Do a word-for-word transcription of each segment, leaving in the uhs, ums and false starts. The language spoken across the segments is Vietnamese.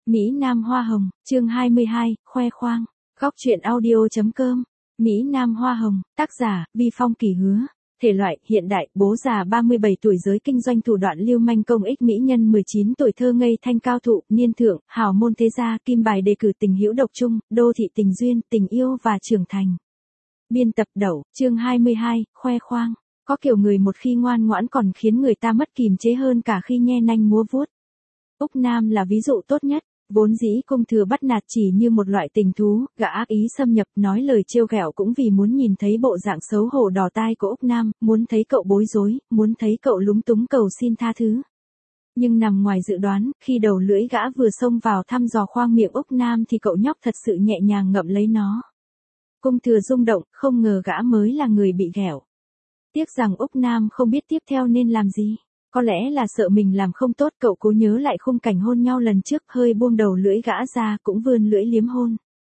Mỹ Nam Hoa Hồng, chương hai mươi hai, khoe khoang. Góc truyện audio.com. Mỹ Nam Hoa Hồng, tác giả, Vi Phong Kỳ Hứa. Thể loại, hiện đại, bố già ba mươi bảy tuổi giới kinh doanh thủ đoạn lưu manh công ích mỹ nhân mười chín tuổi thơ ngây thanh cao thụ, niên thượng, hào môn thế gia, kim bài đề cử tình hữu độc trung, đô thị tình duyên, tình yêu và trưởng thành. Biên tập Đậu, chương hai mươi hai, khoe khoang. Có kiểu người một khi ngoan ngoãn còn khiến người ta mất kìm chế hơn cả khi nhe nanh múa vuốt. Úc Nam là ví dụ tốt nhất. Vốn dĩ Cung Thừa bắt nạt chỉ như một loại tình thú, gã ác ý xâm nhập nói lời trêu ghẹo cũng vì muốn nhìn thấy bộ dạng xấu hổ đỏ tai của Úc Nam, muốn thấy cậu bối rối, muốn thấy cậu lúng túng cầu xin tha thứ. Nhưng nằm ngoài dự đoán, khi đầu lưỡi gã vừa xông vào thăm dò khoang miệng Úc Nam thì cậu nhóc thật sự nhẹ nhàng ngậm lấy nó. Cung Thừa rung động, không ngờ gã mới là người bị ghẹo. Tiếc rằng Úc Nam không biết tiếp theo nên làm gì. Có lẽ là sợ mình làm không tốt, cậu cố nhớ lại khung cảnh hôn nhau lần trước, hơi buông đầu lưỡi gã ra, cũng vươn lưỡi liếm hôn.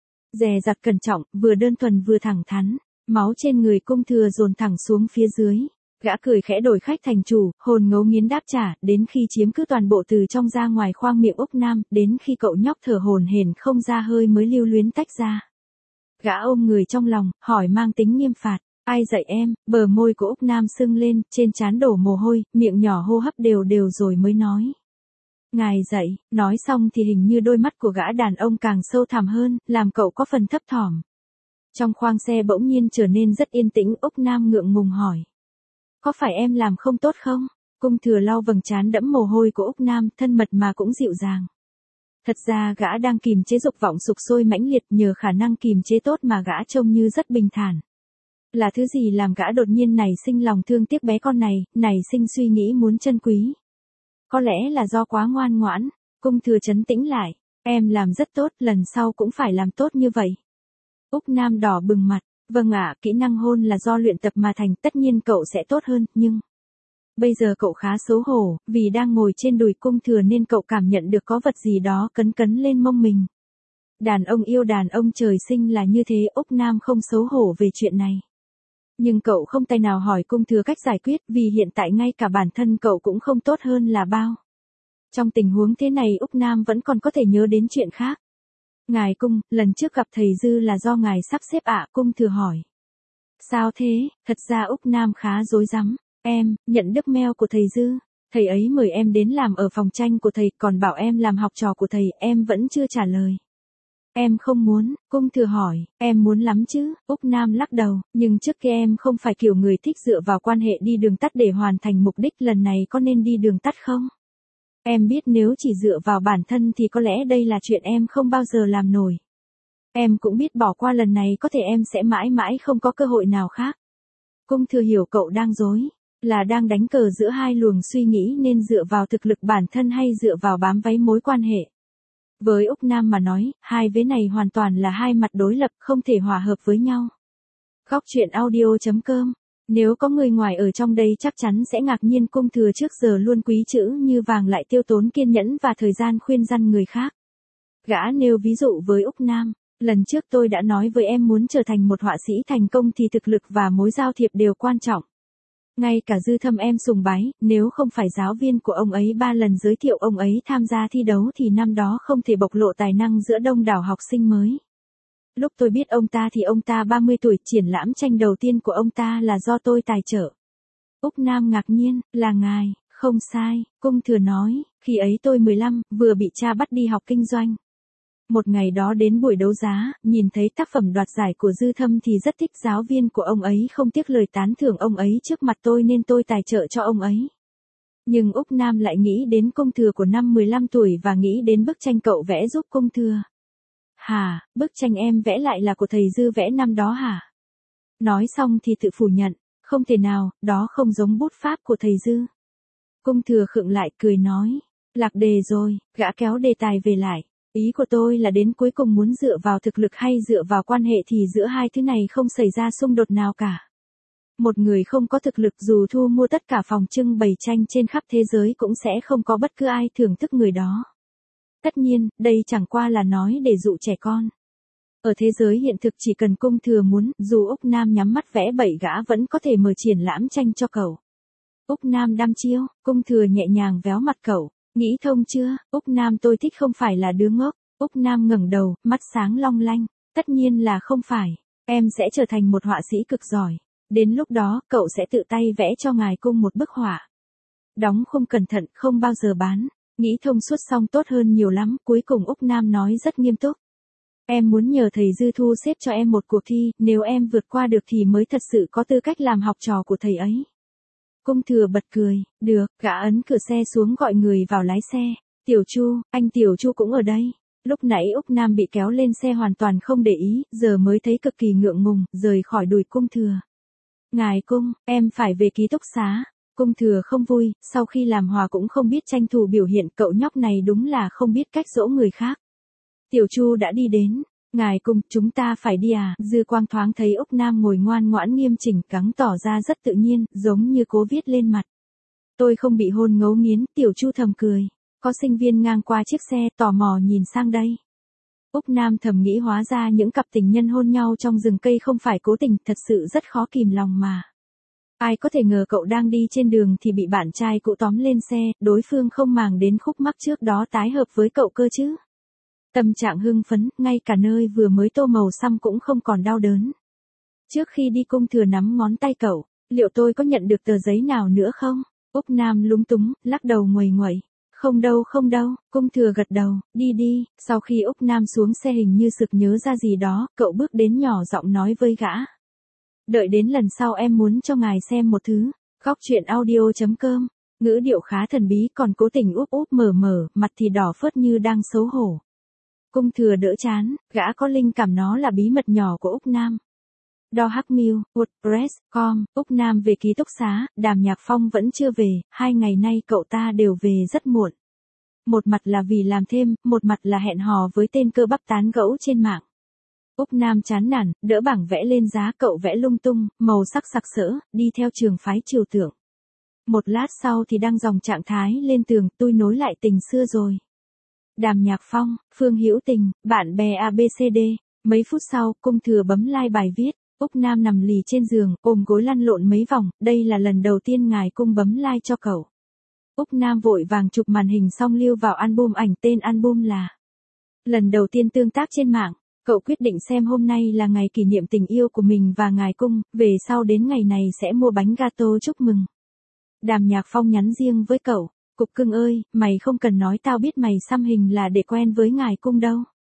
Dè dặt cẩn trọng, vừa đơn thuần vừa thẳng thắn, máu trên người Cung Thừa dồn thẳng xuống phía dưới. Gã cười khẽ đổi khách thành chủ, hồn ngấu nghiến đáp trả, đến khi chiếm cứ toàn bộ từ trong ra ngoài khoang miệng Úc Nam, đến khi cậu nhóc thở hổn hển không ra hơi mới lưu luyến tách ra. Gã ôm người trong lòng, hỏi mang tính nghiêm phạt. Ai dạy em? Bờ môi của Úc Nam sưng lên, trên trán đổ mồ hôi, miệng nhỏ hô hấp đều đều rồi mới nói. Ngài dạy, nói xong thì hình như đôi mắt của gã đàn ông càng sâu thẳm hơn, làm cậu có phần thấp thỏm. Trong khoang xe bỗng nhiên trở nên rất yên tĩnh, Úc Nam ngượng ngùng hỏi. Có phải em làm không tốt không? Cung Thừa lau vầng trán đẫm mồ hôi của Úc Nam, thân mật mà cũng dịu dàng. Thật ra gã đang kìm chế dục vọng sục sôi mãnh liệt, nhờ khả năng kìm chế tốt mà gã trông như rất bình thản. Là thứ gì làm gã đột nhiên nảy sinh lòng thương tiếc bé con này, nảy sinh suy nghĩ muốn trân quý? Có lẽ là do quá ngoan ngoãn. Cung Thừa trấn tĩnh lại. Em làm rất tốt, lần sau cũng phải làm tốt như vậy. Úc Nam đỏ bừng mặt. Vâng ạ, kỹ năng hôn là do luyện tập mà thành, tất nhiên cậu sẽ tốt hơn, nhưng... Bây giờ cậu khá xấu hổ, vì đang ngồi trên đùi Cung Thừa nên cậu cảm nhận được có vật gì đó cấn cấn lên mông mình. Đàn ông yêu đàn ông trời sinh là như thế, Úc Nam không xấu hổ về chuyện này. Nhưng cậu không tay nào hỏi Cung Thừa cách giải quyết, vì hiện tại ngay cả bản thân cậu cũng không tốt hơn là bao. Trong tình huống thế này Úc Nam vẫn còn có thể nhớ đến chuyện khác. Ngài Cung, lần trước gặp thầy Dư là do ngài sắp xếp ạ? Cung Thừa hỏi. Sao thế? Thật ra Úc Nam khá rối rắm. Em, nhận được mail của thầy Dư. Thầy ấy mời em đến làm ở phòng tranh của thầy, còn bảo em làm học trò của thầy, em vẫn chưa trả lời. Em không muốn. Cung Thừa hỏi, em muốn lắm chứ? Úc Nam lắc đầu, nhưng trước kia em không phải kiểu người thích dựa vào quan hệ đi đường tắt để hoàn thành mục đích, lần này có nên đi đường tắt không? Em biết nếu chỉ dựa vào bản thân thì có lẽ đây là chuyện em không bao giờ làm nổi. Em cũng biết bỏ qua lần này có thể em sẽ mãi mãi không có cơ hội nào khác. Cung Thừa hiểu cậu đang dối, là đang đánh cờ giữa hai luồng suy nghĩ nên dựa vào thực lực bản thân hay dựa vào bám váy mối quan hệ. Với Úc Nam mà nói, hai vế này hoàn toàn là hai mặt đối lập, không thể hòa hợp với nhau. Góc truyện audio.com. Nếu có người ngoài ở trong đây chắc chắn sẽ ngạc nhiên, Cung Thừa trước giờ luôn quý chữ như vàng lại tiêu tốn kiên nhẫn và thời gian khuyên răn người khác. Gã nêu ví dụ với Úc Nam. Lần trước tôi đã nói với em muốn trở thành một họa sĩ thành công thì thực lực và mối giao thiệp đều quan trọng. Ngay cả Dư Thâm em sùng bái, nếu không phải giáo viên của ông ấy ba lần giới thiệu ông ấy tham gia thi đấu thì năm đó không thể bộc lộ tài năng giữa đông đảo học sinh mới. Lúc tôi biết ông ta thì ông ta ba mươi tuổi, triển lãm tranh đầu tiên của ông ta là do tôi tài trợ. Úc Nam ngạc nhiên, là ngài? Không sai, Cung Thừa nói, khi ấy tôi mười lăm, vừa bị cha bắt đi học kinh doanh. Một ngày đó đến buổi đấu giá, nhìn thấy tác phẩm đoạt giải của Dư Thâm thì rất thích, giáo viên của ông ấy không tiếc lời tán thưởng ông ấy trước mặt tôi nên tôi tài trợ cho ông ấy. Nhưng Úc Nam lại nghĩ đến Cung Thừa của năm mười lăm tuổi và nghĩ đến bức tranh cậu vẽ giúp Cung Thừa. Hả, bức tranh em vẽ lại là của thầy Dư vẽ năm đó hả? Nói xong thì tự phủ nhận, không thể nào, đó không giống bút pháp của thầy Dư. Cung Thừa khựng lại cười nói, lạc đề rồi, gã kéo đề tài về lại. Ý của tôi là đến cuối cùng muốn dựa vào thực lực hay dựa vào quan hệ thì giữa hai thứ này không xảy ra xung đột nào cả. Một người không có thực lực dù thu mua tất cả phòng trưng bày tranh trên khắp thế giới cũng sẽ không có bất cứ ai thưởng thức người đó. Tất nhiên, đây chẳng qua là nói để dụ trẻ con. Ở thế giới hiện thực chỉ cần Cung Thừa muốn, dù Úc Nam nhắm mắt vẽ bậy gã vẫn có thể mở triển lãm tranh cho cậu. Úc Nam đăm chiêu, Cung Thừa nhẹ nhàng véo mặt cậu. Nghĩ thông chưa, Úc Nam tôi thích không phải là đứa ngốc. Úc Nam ngẩng đầu, mắt sáng long lanh. Tất nhiên là không phải. Em sẽ trở thành một họa sĩ cực giỏi. Đến lúc đó, cậu sẽ tự tay vẽ cho ngài cung một bức họa. Đóng không cẩn thận, không bao giờ bán. Nghĩ thông suốt xong tốt hơn nhiều lắm. Cuối cùng Úc Nam nói rất nghiêm túc. Em muốn nhờ thầy Dư thu xếp cho em một cuộc thi, nếu em vượt qua được thì mới thật sự có tư cách làm học trò của thầy ấy. Cung Thừa bật cười, được, gã ấn cửa xe xuống gọi người vào lái xe. Tiểu Chu, anh Tiểu Chu cũng ở đây. Lúc nãy Úc Nam bị kéo lên xe hoàn toàn không để ý, giờ mới thấy cực kỳ ngượng ngùng, rời khỏi đùi Cung Thừa. Ngài Cung, em phải về ký túc xá. Cung Thừa không vui, sau khi làm hòa cũng không biết tranh thủ biểu hiện, cậu nhóc này đúng là không biết cách dỗ người khác. Tiểu Chu đã đi đến. Ngài Cung, chúng ta phải đi à? Dư Quang thoáng thấy Úc Nam ngồi ngoan ngoãn nghiêm chỉnh, gắng tỏ ra rất tự nhiên, giống như cố viết lên mặt. Tôi không bị hôn ngấu nghiến, Tiểu Chu thầm cười. Có sinh viên ngang qua chiếc xe, tò mò nhìn sang đây. Úc Nam thầm nghĩ hóa ra những cặp tình nhân hôn nhau trong rừng cây không phải cố tình, thật sự rất khó kìm lòng mà. Ai có thể ngờ cậu đang đi trên đường thì bị bạn trai cũ tóm lên xe, đối phương không màng đến khúc mắc trước đó tái hợp với cậu cơ chứ. Tâm trạng hưng phấn, ngay cả nơi vừa mới tô màu xăm cũng không còn đau đớn. Trước khi đi Cung Thừa nắm ngón tay cậu, liệu tôi có nhận được tờ giấy nào nữa không? Úc Nam lúng túng, lắc đầu nguầy nguậy. Không đâu không đâu, Cung Thừa gật đầu, đi đi. Sau khi Úc Nam xuống xe hình như sực nhớ ra gì đó, cậu bước đến nhỏ giọng nói với gã. Đợi đến lần sau em muốn cho ngài xem một thứ. Góc truyện audio chấm com. Ngữ điệu khá thần bí còn cố tình úp úp mở mở, mặt thì đỏ phớt như đang xấu hổ. Cung Thừa đỡ chán, gã có linh cảm nó là bí mật nhỏ của Úc Nam. đo hắc mail, wordpress chấm com, Úc Nam về ký túc xá, Đàm Nhạc Phong vẫn chưa về, hai ngày nay cậu ta đều về rất muộn. Một mặt là vì làm thêm, một mặt là hẹn hò với tên cơ bắp tán gẫu trên mạng. Úc Nam chán nản, đỡ bảng vẽ lên giá cậu vẽ lung tung, màu sắc sặc sỡ, đi theo trường phái trừu tượng. Một lát sau thì đăng dòng trạng thái lên tường, tôi nối lại tình xưa rồi. Đàm Nhạc Phong, Phương Hữu Tình, bạn bè a bê xê đê. Mấy phút sau, Cung Thừa bấm like bài viết. Úc Nam nằm lì trên giường, ôm gối lăn lộn mấy vòng, đây là lần đầu tiên ngài Cung bấm like cho cậu. Úc Nam vội vàng chụp màn hình xong lưu vào album ảnh, tên album là Lần đầu tiên tương tác trên mạng. Cậu quyết định xem hôm nay là ngày kỷ niệm tình yêu của mình và ngài Cung, về sau đến ngày này sẽ mua bánh gato chúc mừng. Đàm Nhạc Phong nhắn riêng với cậu. Cục cưng ơi, mày không cần nói tao biết mày xăm hình là để quen với ngài Cung đâu.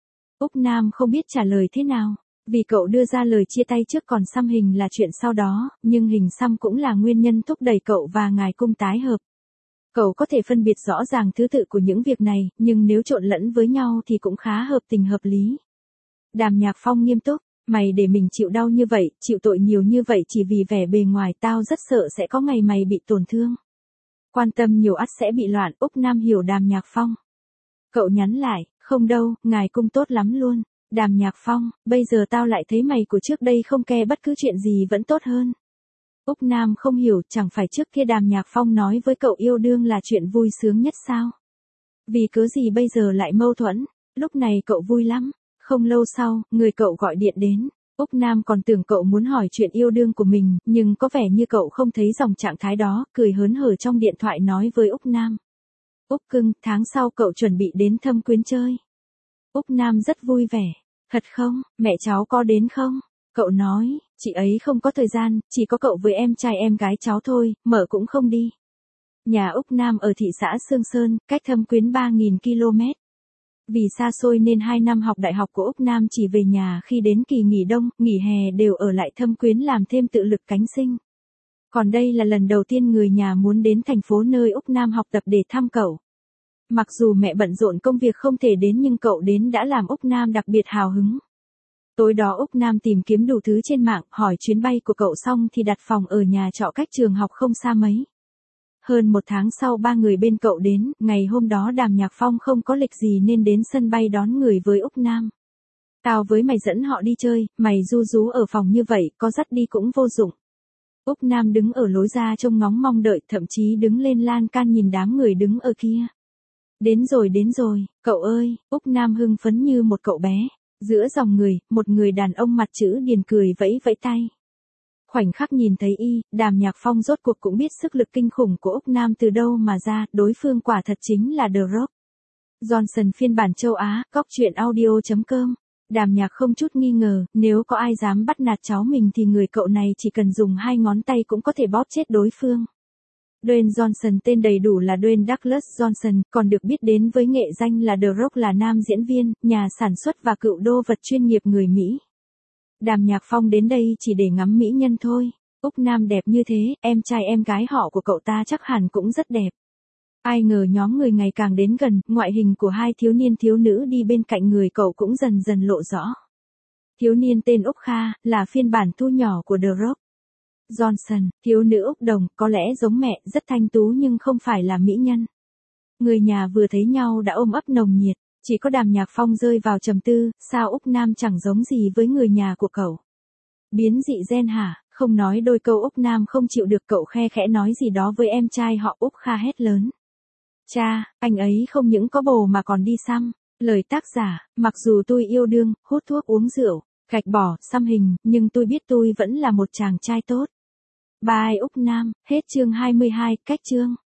Úc Nam không biết trả lời thế nào, vì cậu đưa ra lời chia tay trước còn xăm hình là chuyện sau đó, nhưng hình xăm cũng là nguyên nhân thúc đẩy cậu và ngài Cung tái hợp. Cậu có thể phân biệt rõ ràng thứ tự của những việc này, nhưng nếu trộn lẫn với nhau thì cũng khá hợp tình hợp lý. Đàm Nhạc Phong nghiêm túc, mày để mình chịu đau như vậy, chịu tội nhiều như vậy chỉ vì vẻ bề ngoài, tao rất sợ sẽ có ngày mày bị tổn thương. Quan tâm nhiều ắt sẽ bị loạn. Úc Nam hiểu Đàm Nhạc Phong. Cậu nhắn lại, không đâu, ngài Cung tốt lắm luôn. Đàm Nhạc Phong, bây giờ tao lại thấy mày của trước đây không ke bất cứ chuyện gì vẫn tốt hơn. Úc Nam không hiểu, chẳng phải trước kia Đàm Nhạc Phong nói với cậu yêu đương là chuyện vui sướng nhất sao? Vì cớ gì bây giờ lại mâu thuẫn? Lúc này cậu vui lắm. Không lâu sau, người cậu gọi điện đến. Úc Nam còn tưởng cậu muốn hỏi chuyện yêu đương của mình, nhưng có vẻ như cậu không thấy dòng trạng thái đó, cười hớn hở trong điện thoại nói với Úc Nam. Úc cưng, tháng sau cậu chuẩn bị đến Thâm Quyến chơi. Úc Nam rất vui vẻ. Thật không, mẹ cháu có đến không? Cậu nói, chị ấy không có thời gian, chỉ có cậu với em trai em gái cháu thôi, mở cũng không đi. Nhà Úc Nam ở thị xã Sương Sơn, cách Thâm Quyến ba nghìn ki lô mét. Vì xa xôi nên hai năm học đại học của Úc Nam chỉ về nhà khi đến kỳ nghỉ đông, nghỉ hè đều ở lại Thâm Quyến làm thêm tự lực cánh sinh. Còn đây là lần đầu tiên người nhà muốn đến thành phố nơi Úc Nam học tập để thăm cậu. Mặc dù mẹ bận rộn công việc không thể đến nhưng cậu đến đã làm Úc Nam đặc biệt hào hứng. Tối đó Úc Nam tìm kiếm đủ thứ trên mạng, hỏi chuyến bay của cậu xong thì đặt phòng ở nhà trọ cách trường học không xa mấy. Hơn một tháng sau ba người bên cậu đến, ngày hôm đó Đàm Nhạc Phong không có lịch gì nên đến sân bay đón người với Úc Nam. Tao với mày dẫn họ đi chơi, mày ru rú ở phòng như vậy, có dắt đi cũng vô dụng. Úc Nam đứng ở lối ra trông ngóng mong đợi, thậm chí đứng lên lan can nhìn đám người đứng ở kia. Đến rồi đến rồi, cậu ơi, Úc Nam hưng phấn như một cậu bé. Giữa dòng người, một người đàn ông mặt chữ điền cười vẫy vẫy tay. Khoảnh khắc nhìn thấy y, Đàm Nhạc Phong rốt cuộc cũng biết sức lực kinh khủng của Úc Nam từ đâu mà ra, đối phương quả thật chính là The Rock. Johnson phiên bản châu Á, góc truyện audio chấm com. Đàm Nhạc không chút nghi ngờ, nếu có ai dám bắt nạt cháu mình thì người cậu này chỉ cần dùng hai ngón tay cũng có thể bóp chết đối phương. Dwayne Johnson tên đầy đủ là Dwayne Douglas Johnson, còn được biết đến với nghệ danh là The Rock, là nam diễn viên, nhà sản xuất và cựu đô vật chuyên nghiệp người Mỹ. Đàm Nhạc Phong đến đây chỉ để ngắm mỹ nhân thôi. Úc Nam đẹp như thế, em trai em gái họ của cậu ta chắc hẳn cũng rất đẹp. Ai ngờ nhóm người ngày càng đến gần, ngoại hình của hai thiếu niên thiếu nữ đi bên cạnh người cậu cũng dần dần lộ rõ. Thiếu niên tên Úc Kha, là phiên bản thu nhỏ của The Rock. Johnson, thiếu nữ Úc Đồng, có lẽ giống mẹ, rất thanh tú nhưng không phải là mỹ nhân. Người nhà vừa thấy nhau đã ôm ấp nồng nhiệt, chỉ có Đàm Nhạc Phong rơi vào trầm tư, sao Úc Nam chẳng giống gì với người nhà của cậu. Biến dị gen hả? Không nói đôi câu Úc Nam không chịu được, cậu khe khẽ nói gì đó với em trai họ. Úc Kha hét lớn. Cha, anh ấy không những có bồ mà còn đi xăm. Lời tác giả, mặc dù tôi yêu đương, hút thuốc uống rượu, gạch bỏ, xăm hình, nhưng tôi biết tôi vẫn là một chàng trai tốt. Bye Úc Nam, hết chương hai mươi hai, cách chương.